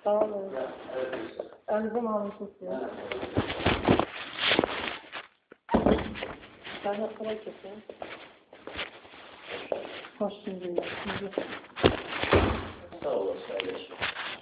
Sağ olun. Əlinizə almışsınız. Sen de sıra kesin. Hoş geldin. Sağ olasın kardeşim.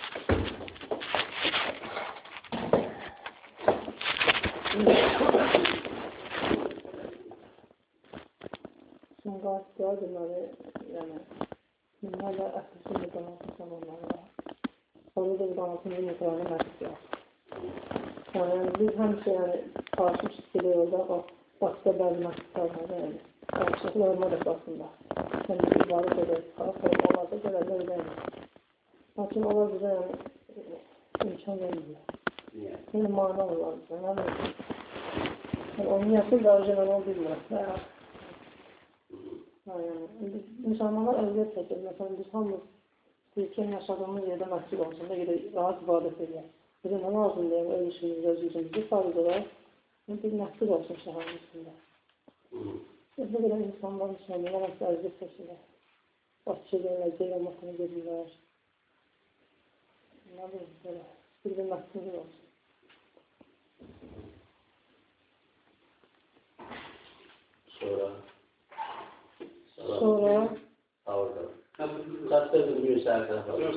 Şimdi gayet gördüm yani bunlarla akışın bir donatın zamanlarla. Orada da bir donatın bir miktarını mərkəz yok. Yani biz həmişə yani karşı geliyorlar başka bəzi mərkəzlərdə yani. Karşılıklı olma defasında. Yani bir ibadet ederiz. Onlarda görevler ödəyimiz. Lakin onlar bize yani imkan vermiyor. Yani mana onlar bize. Yani onun yapı da orijinal bilmiyor. Yani insanlar əziyyət çəkir. Məsələn, biz hamımız Türkiye'nin yaşadığımız yerdə məscid olsun da rahat ibadet edir. Bize ne lazım diye öyle işimizde, özümüzde sadece olarak bir məscid olsun şəhərin üstündə. Bu qədər insanlar müsəlmanlar artıq əziyyət çəkirlər. Başçı edirlər, qeyr olmasını gedirlər. Ne bileyim, böyle bir məscid olsun. Sonra Orada. Kaçta bir saatten falan.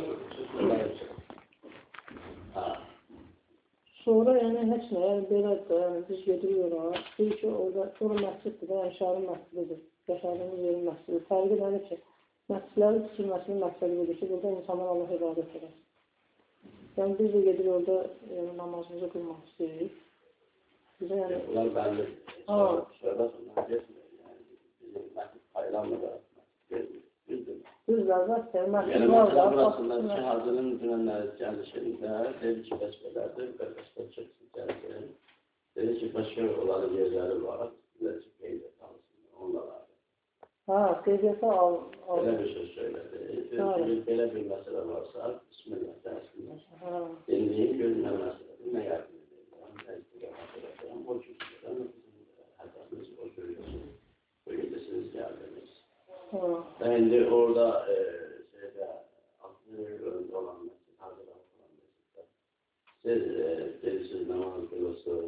Sonra yani heç nə, yəni belə də, yəni biz gedirik, deyir ki, orada sonra məsciddir də, yəni şəhərin məscididir, yaşadığımız yerin məscididir. Fərqi nədir ki, məscidlərin tikilməsinin məqsədi budur ki, burada insanlar Allah ibadət edər. Yəni biz də gedirik orada yəni, namazımızı qılmaq istəyirik. Bizə yəni... Bunlar bəlli. Sonra sonra geçmiyor. Yani bizim məscid paylanmada Düzdür, zaten məscid var da. Burasında cihazının dünənləri gəlişində dedi ki, bəsbələrdir, bəsbələr çəksin gəlsin. Dedi ki, başqa onların yerləri var. Dedi ki, qeydiyyat alsın. Onlar var. Ha, qeydiyyata al. Belə bir şey söyledi. Belə bir məsələ varsa, bismillah dərsiniz. Dinleyin, görünən məsələdir. Nə yardım edirəm? Nə istiqamət edəcəm? O cüzdən hədəfimiz o görüyorsunuz. Bu gecəsiniz gəldiniz. Şimdi orada altın önünde olan mescid, hazırlanmış olan mescidde siz delisiniz namaz kılırsınız,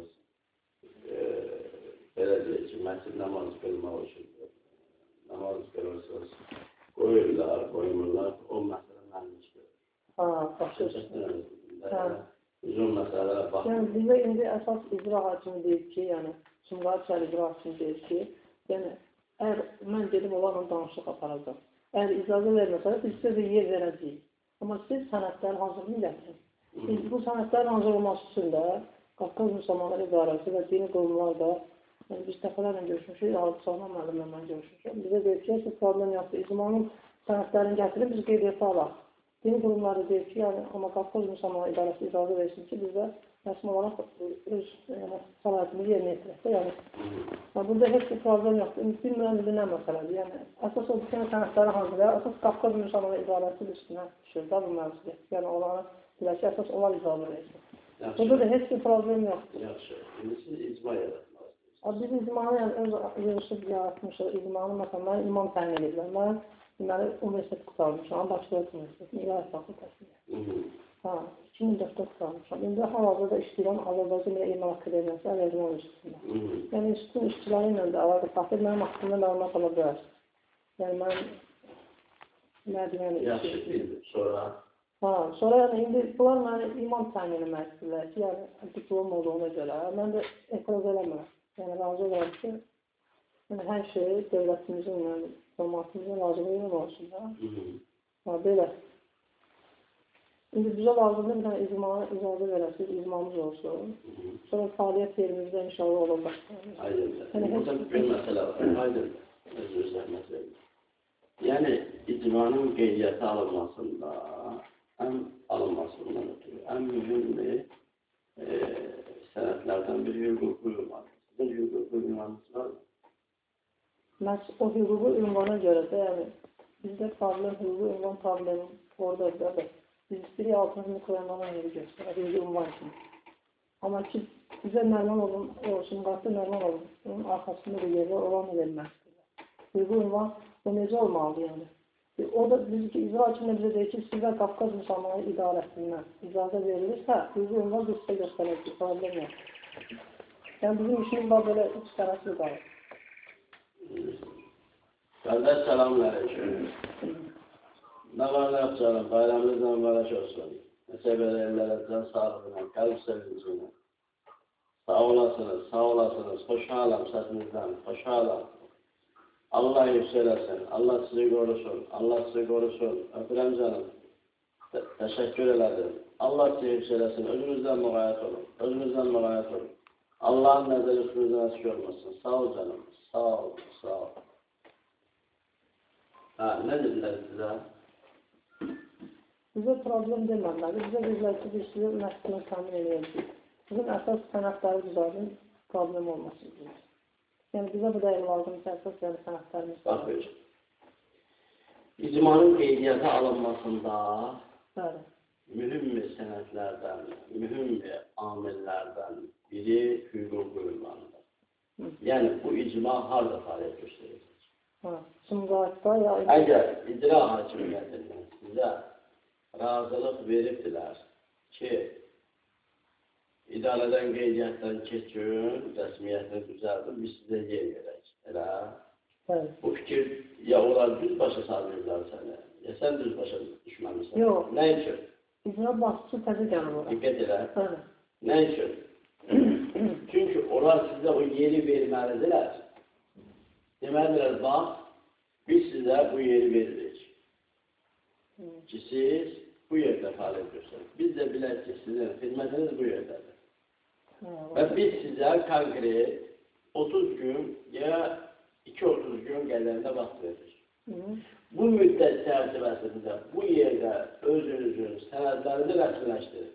belediye için mescid namaz kılmak için namaz kılırsınız, koyumlar, o meselenin halini çıkıyor. Başlıyorsunuz. Uzun mesele bak. Yani bize indi esas icra hakimi deyib ki, yani Sumqayıt şəhər icra hakimi deyib ki, yani eğer mən dedim olanla danışıq aparacaq. Eğer icazə verməsələr, biz sizə yer verəcəyik. Amma siz sənədlərin hazırlığını gətirin. Biz bu sənədlərin hazır olması üçün də Qafqaz Müsəlmanlar İdarəsi və dini qurumlar da yani biz dəfələrlə görüşmüşük, Sağlam müəllimlə mən görüşmüşüm. Bizə deyir ki, siz problem yoxdur. İcmanın sənədlərini gətirin, biz qeydiyyata alaq. Dini qurumları deyir ki, yani amma Qafqaz Müsəlmanlar İdarəsi icazə versin ki, bizə rəsmi olaraq öz sənədimizi yerinə yetirək. Yəni, burada heç bir problem yoxdur. Bilmirəm, nə məsələdir. Yəni, əsas o bütün sənədləri hazırlayır. Əsas Qafqaz Müsəlmanlar İdarəsi üstünə düşür da bu mövzuda. Yəni, onlara bilər ki, əsas onlar icazə versin. Burada da heç bir problem yoxdur. Yaxşı. İndi siz icma yaratmaz. Biz icmanı, yəni, öz yığışıb yaratmışıq. İcmanı, məsələn, mən imam təyin edirlər. Mən universitet qutarmışam, Bakıdakı Universitet, İlahiyat Fakültəsində. 2004'te kurulmuşam. İndi hal-hazırda işləyirəm Azərbaycan İlman Akademiyası Əl-Əcmə Universitetində. Yəni, institutun işçiləri ilə də əlaqə saxlayıb, mənim haqqımda məlumat ala bilərsiniz. Yəni, mən mədəniyyəni işləyirəm. Sonra yəni, indi bunlar məni imam təyin eləmək istəyirlər ki, yəni, diplom olduğuna görə. Mən də etiraz eləmirəm. Yəni, razı olarım ki, yəni, hər şey dövlətimizin, yəni, cəmaatımızın razılığı ilə olsun da. Belə. İndi bizə lazımdır, bir dənə icazə verəsiniz, icmamız olsun. Sonra fəaliyyət yerimizdə inşallah olur başlayalım. Aydın. Burada bir məsələ var. Aydın. Özür zəhmət verin. Yəni, icmanın qeydiyyata alınmasında, alınmasından ötürü, ən mühümdir sənədlərdən bir hüququ ünvan. Sizin hüququ ünvanınız var mı? O hüququ ünvana görə də, yəni, bizdə problem, hüququ ünvan problemi oradadır da. Biz istəyirik altımız mikroyanlarla yeri göstərək, hüququ ünvan kimi. Amma ki, bizə Nərman olun, Sumqayıtda Nərman olun, onun arxasında bir yerdə olan verilməsidir. Hüququ ünvan, o necə olmalıdır yəni? O da biz ki icra hakimine bize deyir ki, sizə Qafqaz Müsəlmanı idarəsindən icazə verilirsə, bizi onlar da sizə göstərəcək, problem yox. Yəni bizim işimiz var belə üç tərəfli qalır. Qardaş, selamünaleyküm. Ne var ne yapacağım, bayramınızla mübarək olsun. Neçə belə ellərəcən sağlığına, qəlb sevinciyle. Sağ olasınız, hoşalam səsinizdən, hoşalam. Allah yüksələsin, Allah sizi qorusun, öpürəm canım. Təşəkkür elədim. Allah sizi yüksələsin, özünüzdən müğayət olun. Allah'ın nəzəri üstünüzdən açıq olmasın. Sağ ol canım, sağ ol. Ne dediler size? Bizə problem demədilər, bizə dedilər ki, biz sizə məhkəmə təmin edəcəyik. Bizim əsas sənədləri düzəldin, problem olmasın. Yəni bizə bu dəyər lazım ki, əsas sənədlərimiz var. Bakır, icmanın qeydiyyata alınmasında mühüm sənədlərdən, mühüm amillərdən biri hüquq ünvanıdır. Yəni bu icma harada fəaliyyət göstərir? Sumqayıtda ya... Əgər icra hakimiyyətindən sizə razılıq veribdilər ki, idarədən, qeydiyyatdan keçin, rəsmiyyətini düzəldin, biz sizə yer verək. Elə? Bu fikir ya onlar düz başa sarılırlar sənə, ya sən düz başa düşməlisən. Yox. Nə üçün? İcra başçı təzə gəlib oraya. Diqqət elə. Nə üçün? Çünki onlar sizə o yeri verməlidirlər. Deməlidirlər, bax, biz sizə bu yeri veririk. Ki siz bu yerdə fəaliyyət göstərin. Biz də bilək ki, sizin xidmətiniz bu yerdədir. Və biz sizə konkret 30 gün ya 2-30 gün qədərində vaxt veririk. Bu müddət çərçivəsində bu yerdə özünüzün sənədlərini rəsmiləşdirin.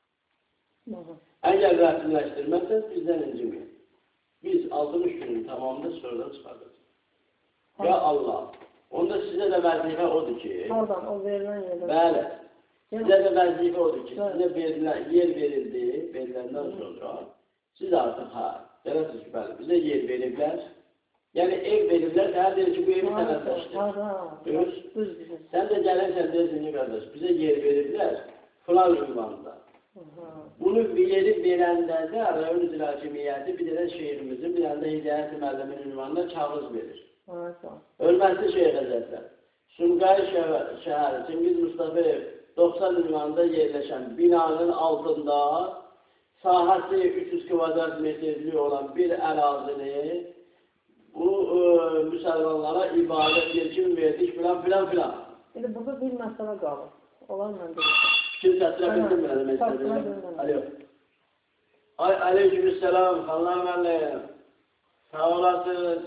Əgər rəsmiləşdirməzsəz bizdən inciməyin. Biz 60 günün tamamında sonradan çıxardıq. Ya Allah, onda sizə də vəzifə odur ki... Pardon, o verilən yerdə... Bəli, sizə də vəzifə odur ki, sizə yer verildi, veriləndən sonra siz artıq, gələsiniz ki, bəli, bizə yer veriblər. Yəni, ev veriblər, hər deyir ki, bu evi sənədləşdir. Düz. Sən də gəlirsən, deyirsin ki, qardaş, bizə yer veriblər, filan ünvanda. Bunu yeri verəndə də rayon icra hakimiyyəti bir də şehrimizin, bir də Hidayət müəllimin ünvanına kağız verir. Hörmətli Şeyx Həzrətlər, Sumqayıt şəhəri Çingiz Mustafayev 90 ünvanında yerləşən binanın altında sahəsi 300 kvadrat metrlik olan bir ərazini bu müsəlmanlara ibadət yetkin verdik filan. İndi burada bir məsələ qalır. Onlar mən deyirəm. Fikir təsdirə bildim mənə məsələdə. Alo. Aleykümselam, xanlar müəllim. Sağ olasınız.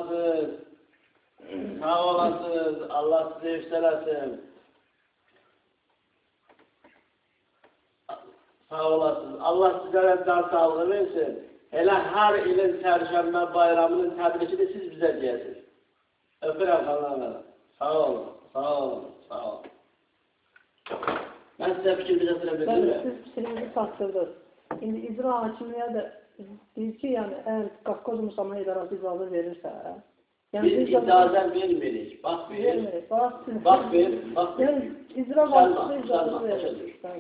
Allah sizi yüksələsin. Sağ olasınız. Allah sizlərə can sağlığı versin. Elə hər ilin Çərşənbə bayramının təbrikini siz bizə deyəsiniz. Öpürəm xanlar müəllim. Sağ olun. Mən sizə fikir bizəsilə bildim mi? Siz fikrinizi çatdırdınız. İndi icra hakimliyə də deyir ki, yəni əgər Qafqaz Müsəlman İdarəsi icazə verirsə... Biz icazə vermirik. Bax ver. Yəni icra başçısı icazə verir.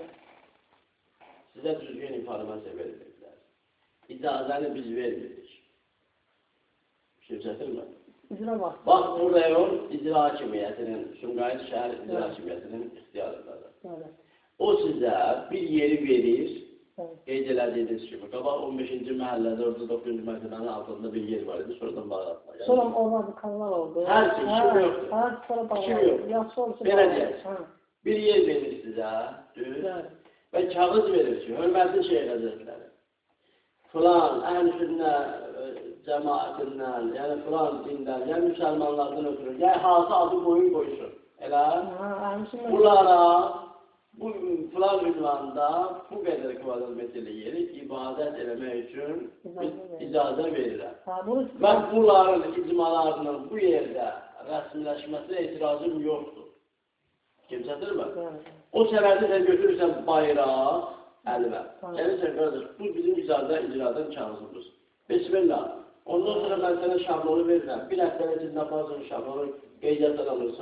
Sizə düzgün informasiya verilirlər. İcazəni biz vermirik. Fikir çətirmə. Bax, bu rayon icra hakimiyyətinin, Sumqayıt şəhər icra hakimiyyətinin ixtiyarındadır. O sizə bir yeri verir, qeyd elədiyiniz kimi. Qabaq 15-ci məhəllədə, 9-cu məhəllənin altında bir yer var idi, sonradan bağlatma. Sonra orada kanlar oldu. Hər şey, işim yoxdur. İşim yoxdur. Belə deyək, bir yer verir sizə, düz, və kağız verir ki, hörmətli Şeyx Həzrətləri, filan, əhl-sünnə cəmaətindən, yəni filan dindən, yəni müsəlmanlardan ötürür, yəni hansı adı boyun qoysun. Elə, bunlara, bu filan ünvanda bu qədər kvadratmetrli yeri ibadət eləmək üçün icazə verirəm. Və bunların icmalarının bu yerdə rəsmiləşməsinə etirazım yoxdur. Kimsədir mi? O səbəbdə sən götürürsən bayraq, əlvə. Gəlirsən, qardaş, bu bizim icradan kağızımız. Bismillah. Ondan sonra mən sənə şablonu verirəm. Bir həftələ içində aparsın şablonu, qeydiyyatdan alırsan.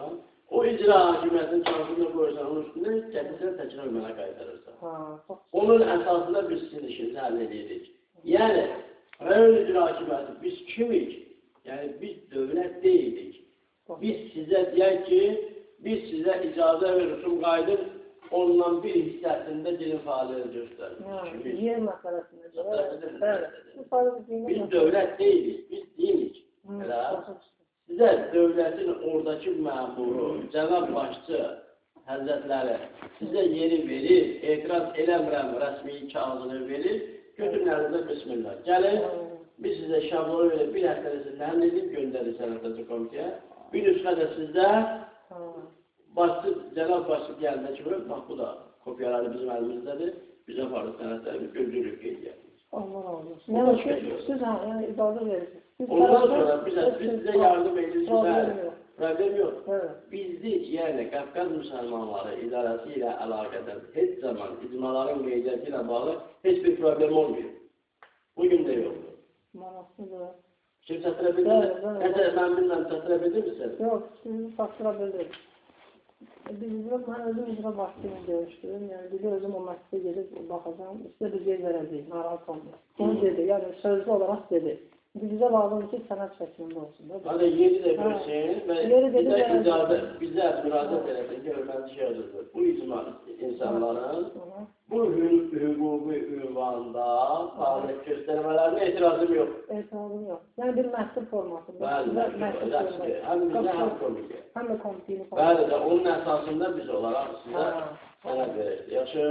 O icra hakimiyyətinin kağıdını qoyursan, onun üstündə gətirsən təkrar mənə qaytarırsan. Onun əsasında biz sizin işinizi həll edirik. Yəni, rayon icra hakimiyyəti biz kimik? Yəni, biz dövlət deyilik. Biz sizə deyək ki, biz sizə icazə verirsin, qayıdır, ondan bir hissəsində gelin fəaliyyəti göstərir. Yer məsələsində. Biz dövlət deyilik, biz deyilik. Sizə dövlətin oradakı məmuru, cənab başçı həzrətləri sizə yeri verir, etiraz eləmirəm rəsmi kağızını verir, götürün əlinizə bismillah. Gəlin, biz sizə şablonu verib, bir həftələsində həll edib göndərir sənətləşi komitəyə. Bir nüsxə də sizdə başçı, cənab başçı gəlmək kimi, bax bu da kopyaları bizim əlimizdədir, bizə farlı sənətləri göndürürük qeydiyyət. Allah Allah. Yəni, siz icazə verirsiniz. Ondan sonra biz sizə yardım edirik, problem yox. Bizlik, yəni Qafqaz müsəlmanları idarəsi ilə əlaqədar heç zaman icmaların qeydiyyəti ilə bağlı heç bir problem olmuyor. Bugün də yoxdur. Maraqlıdır. Kim çatıra bildir? Nəsə, mən bilməm, çatıra bildirmişsiniz? Yox, sizi çatıra bildir. Mən özüm icra başçıyla görüşdüm. Yəni, bir özüm o məsələ gedib baxacağım. Sizə bir yer verəcəyik, narahat olmuyor. Onu dedi, yəni sözlü olaraq dedi. Bizə lazımdır ki, sənət şəklində olsun. Hadi yeri də bilsin və bizə müraciət eləsin ki, hörmətli şeyhdir. Bu icma insanların bu hüquqi ünvanda fəaliyyət göstərmələrinə etirazım yox. Etirazım yox. Yəni bir məktub formasında. Bəli, həm bizə həm komitə. Həm də komitəni formasında. Bəli də, onun əsasında biz olaraq sizə sənət verəcək. Yaxşı?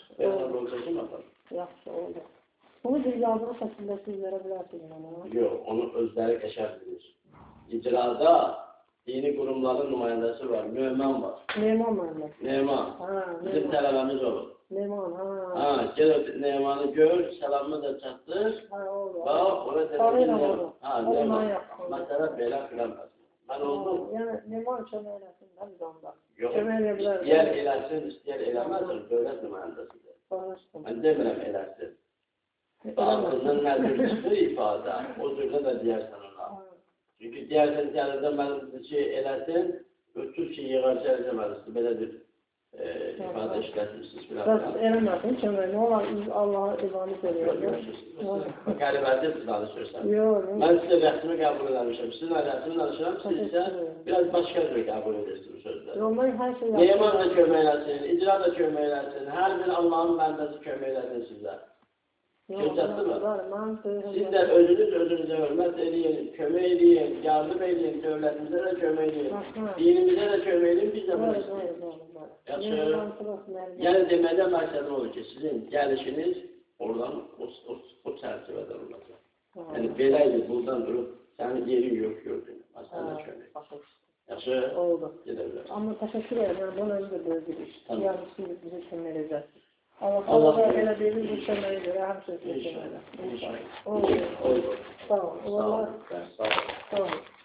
Yaxşı, oldu. Bunu bir yazılı şəkildə siz verə bilərsiniz mənə? Yox, onu özləri qəşər bilir. İcrada dini qurumların nümayəndəsi var, Neyman var. Neyman müəllim? Neyman. Bizim tələbəmiz olur. Neyman, Gəl Neymanı gör, səlamını da çatdır. Oldu. Bax, ona dedim. Neyman. Məsələ belə filanməsin. Mən oldum. Yəni, Neyman kömək eləsin də biz onda. Yox, istəyər eləsin, istəyər eləməsin, dövlət nümayəndəsidir. Mən demirəm eləsin. Ağzından nədir çıxır ifadə, o cürdə də deyərsən ona. Çünki deyərsən gəlirdə mənim şey eləsin, ötür ki, yığar çərəcəməlisin, belə bir ifadə işlətmişsiniz filan. Bəs eləməsin, kömək, nə olar, Allah'a ibadet ediyor. Qəribəcəsiz danışırsan. Mən sizə rəsmi qəbul eləmişəm, sizin rəsmi danışıram, siz isə biraz başqa cür qəbul edirsiniz sözləri. Neyman da kömək eləsin, icra da kömək eləsin, hər bir Allahın bəndəsi kömək eləsin sizə. Gördünüz mü? Siz də özünüzə hörmət eləyin, kömək eləyin, yardım eləyin, dövlətimizə də kömək eləyin, dinimizə də kömək eləyin, biz də bunu istəyik. Yaxşı, yəni demədə məqsədim olur ki, sizin gəlişiniz oradan o çərçivədə olacaq. Yəni belə idi, buradan durub, sənin yerin yox gördün, sənə kömək. Yaxşı, gedə bilər. Amma təşəkkür edirəm, bunu özü də böyük bir iş. Yəni siz bizə kömək edəcəksiniz. Allah elə deyil, bu köməyə görə həm sözü köməyə. İnşallah. Sağ olun. Sağ olun. Sağ olun.